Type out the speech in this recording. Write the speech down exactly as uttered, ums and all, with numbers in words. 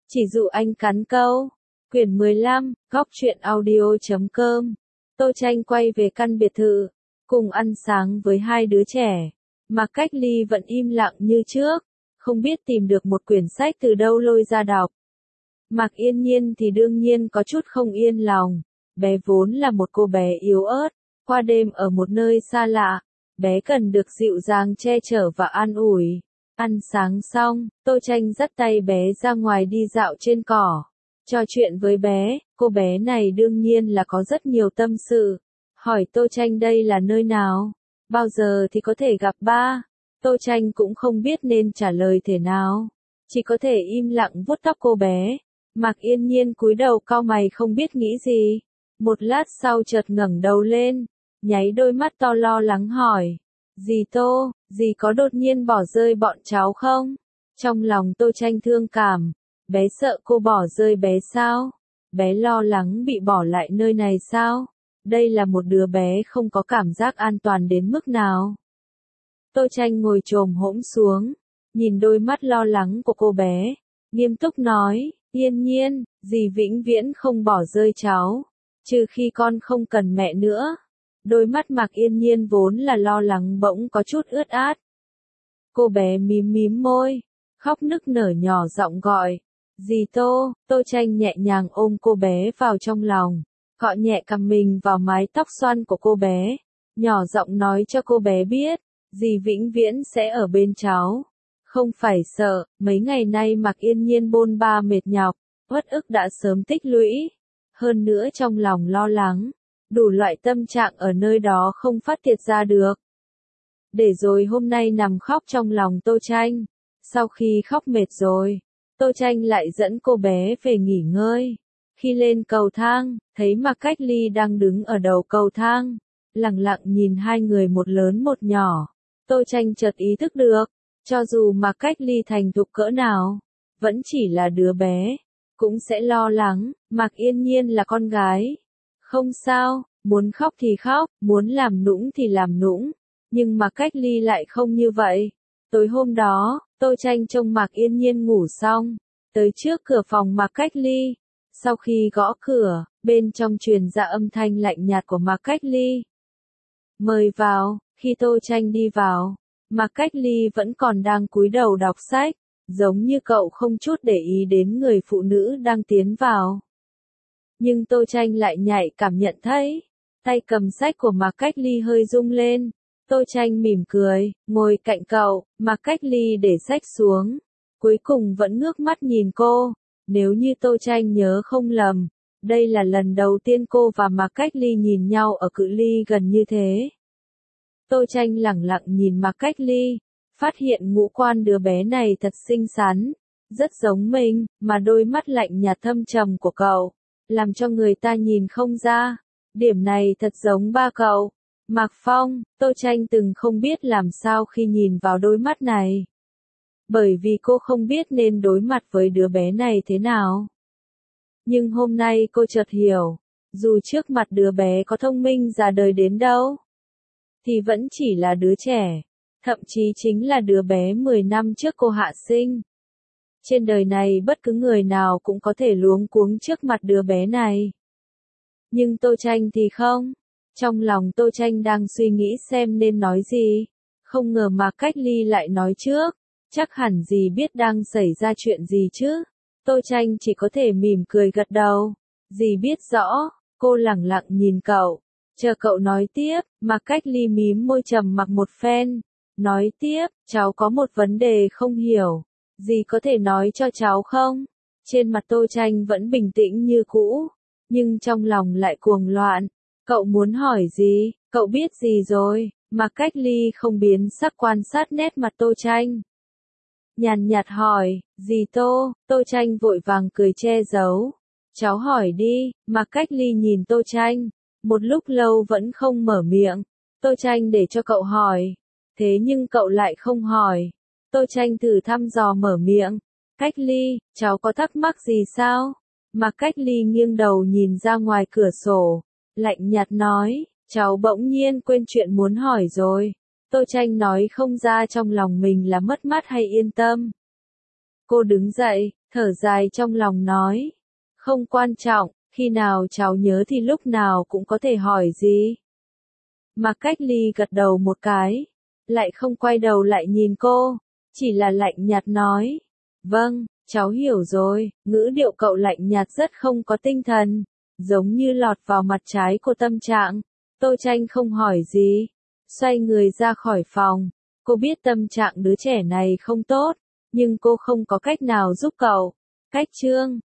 Chỉ dụ anh cắn câu. Quyển mười lăm, góc truyện audio chấm com. Tô Tranh quay về căn biệt thự, cùng ăn sáng với hai đứa trẻ. Mạc Cách Ly vẫn im lặng như trước, không biết tìm được một quyển sách từ đâu lôi ra đọc. Mạc Yên Nhiên thì đương nhiên có chút không yên lòng. Bé vốn là một cô bé yếu ớt, qua đêm ở một nơi xa lạ, bé cần được dịu dàng che chở và an ủi. Ăn sáng xong, Tô Tranh dắt tay bé ra ngoài đi dạo trên cỏ. Trò chuyện với bé, cô bé này đương nhiên là có rất nhiều tâm sự. Hỏi Tô Tranh đây là nơi nào? Bao giờ thì có thể gặp ba? Tô Tranh cũng không biết nên trả lời thế nào. Chỉ có thể im lặng vuốt tóc cô bé. Mạc Yên Nhiên cúi đầu cau mày không biết nghĩ gì. Một lát sau chợt ngẩng đầu lên, nháy đôi mắt to lo lắng hỏi. Dì Tô, dì có đột nhiên bỏ rơi bọn cháu không? Trong lòng Tô Tranh thương cảm. Bé sợ cô bỏ rơi bé sao? Bé lo lắng bị bỏ lại nơi này sao? Đây là một đứa bé không có cảm giác an toàn đến mức nào. Tô Tranh ngồi chồm hổm xuống, nhìn đôi mắt lo lắng của cô bé, nghiêm túc nói, Yên Nhiên, dì vĩnh viễn không bỏ rơi cháu, trừ khi con không cần mẹ nữa. Đôi mắt Mạc Yên Nhiên vốn là lo lắng bỗng có chút ướt át. Cô bé mím mím môi, khóc nức nở nhỏ giọng gọi, dì Tô. Tô Tranh nhẹ nhàng ôm cô bé vào trong lòng, cọ nhẹ cằm mình vào mái tóc xoăn của cô bé, nhỏ giọng nói cho cô bé biết, dì vĩnh viễn sẽ ở bên cháu. Không phải sợ, mấy ngày nay Mạc Yên Nhiên bôn ba mệt nhọc, uất ức đã sớm tích lũy. Hơn nữa trong lòng lo lắng, đủ loại tâm trạng ở nơi đó không phát tiết ra được. Để rồi hôm nay nằm khóc trong lòng Tô Tranh. Sau khi khóc mệt rồi, Tô Tranh lại dẫn cô bé về nghỉ ngơi. Khi lên cầu thang, thấy Mạc Cách Ly đang đứng ở đầu cầu thang, lặng lặng nhìn hai người một lớn một nhỏ. Tô Tranh chợt ý thức được, cho dù Mạc Cách Ly thành thục cỡ nào, vẫn chỉ là đứa bé, cũng sẽ lo lắng. Mạc Yên Nhiên là con gái. Không sao, muốn khóc thì khóc, muốn làm nũng thì làm nũng. Nhưng Mạc Cách Ly lại không như vậy. Tối hôm đó, Tô Tranh trông Mạc Yên Nhiên ngủ xong, tới trước cửa phòng Mạc Cách Ly. Sau khi gõ cửa, bên trong truyền ra âm thanh lạnh nhạt của Mạc Cách Ly. Mời vào. Khi Tô Tranh đi vào, Mạc Cách Ly vẫn còn đang cúi đầu đọc sách, giống như cậu không chút để ý đến người phụ nữ đang tiến vào. Nhưng Tô Tranh lại nhạy cảm nhận thấy, tay cầm sách của Mạc Cách Ly hơi rung lên. Tô Tranh mỉm cười, ngồi cạnh cậu. Mạc Cách Ly để sách xuống, cuối cùng vẫn ngước mắt nhìn cô. Nếu như Tô Tranh nhớ không lầm, đây là lần đầu tiên cô và Mạc Cách Ly nhìn nhau ở cự ly gần như thế. Tô Tranh lẳng lặng nhìn Mạc Cách Ly, phát hiện ngũ quan đứa bé này thật xinh xắn, rất giống mình, mà đôi mắt lạnh nhạt thâm trầm của cậu, làm cho người ta nhìn không ra. Điểm này thật giống ba cậu, Mạc Phong. Tô Tranh từng không biết làm sao khi nhìn vào đôi mắt này. Bởi vì cô không biết nên đối mặt với đứa bé này thế nào. Nhưng hôm nay cô chợt hiểu, dù trước mặt đứa bé có thông minh ra đời đến đâu, thì vẫn chỉ là đứa trẻ, thậm chí chính là đứa bé mười năm trước cô hạ sinh. Trên đời này bất cứ người nào cũng có thể luống cuống trước mặt đứa bé này. Nhưng Tô Tranh thì không. Trong lòng Tô Tranh đang suy nghĩ xem nên nói gì. Không ngờ Mạc Cách Ly lại nói trước. Chắc hẳn dì biết đang xảy ra chuyện gì chứ. Tô Tranh chỉ có thể mỉm cười gật đầu. Dì biết rõ. Cô lẳng lặng nhìn cậu, chờ cậu nói tiếp. Mạc Cách Ly mím môi trầm mặc một phen, nói tiếp, cháu có một vấn đề không hiểu. Dì có thể nói cho cháu không? Trên mặt Tô Tranh vẫn bình tĩnh như cũ, nhưng trong lòng lại cuồng loạn. Cậu muốn hỏi gì? Cậu biết gì rồi? Mạc Cách Ly không biến sắc quan sát nét mặt Tô Tranh. Nhàn nhạt hỏi, dì Tô. Tô Tranh vội vàng cười che giấu. Cháu hỏi đi. Mạc Cách Ly nhìn Tô Tranh, một lúc lâu vẫn không mở miệng. Tô Tranh để cho cậu hỏi, thế nhưng cậu lại không hỏi. Tô Tranh thử thăm dò mở miệng. Cách Ly, cháu có thắc mắc gì sao? Mạc Cách Ly nghiêng đầu nhìn ra ngoài cửa sổ, lạnh nhạt nói, cháu bỗng nhiên quên chuyện muốn hỏi rồi. Tô Tranh nói không ra trong lòng mình là mất mát hay yên tâm. Cô đứng dậy, thở dài trong lòng nói. Không quan trọng, khi nào cháu nhớ thì lúc nào cũng có thể hỏi gì. Mạc Cách Ly gật đầu một cái, lại không quay đầu lại nhìn cô, chỉ là lạnh nhạt nói. Vâng, cháu hiểu rồi, ngữ điệu cậu lạnh nhạt rất không có tinh thần, giống như lọt vào mặt trái của tâm trạng. Tô Tranh không hỏi gì, xoay người ra khỏi phòng. Cô biết tâm trạng đứa trẻ này không tốt, nhưng cô không có cách nào giúp cậu. Cách chương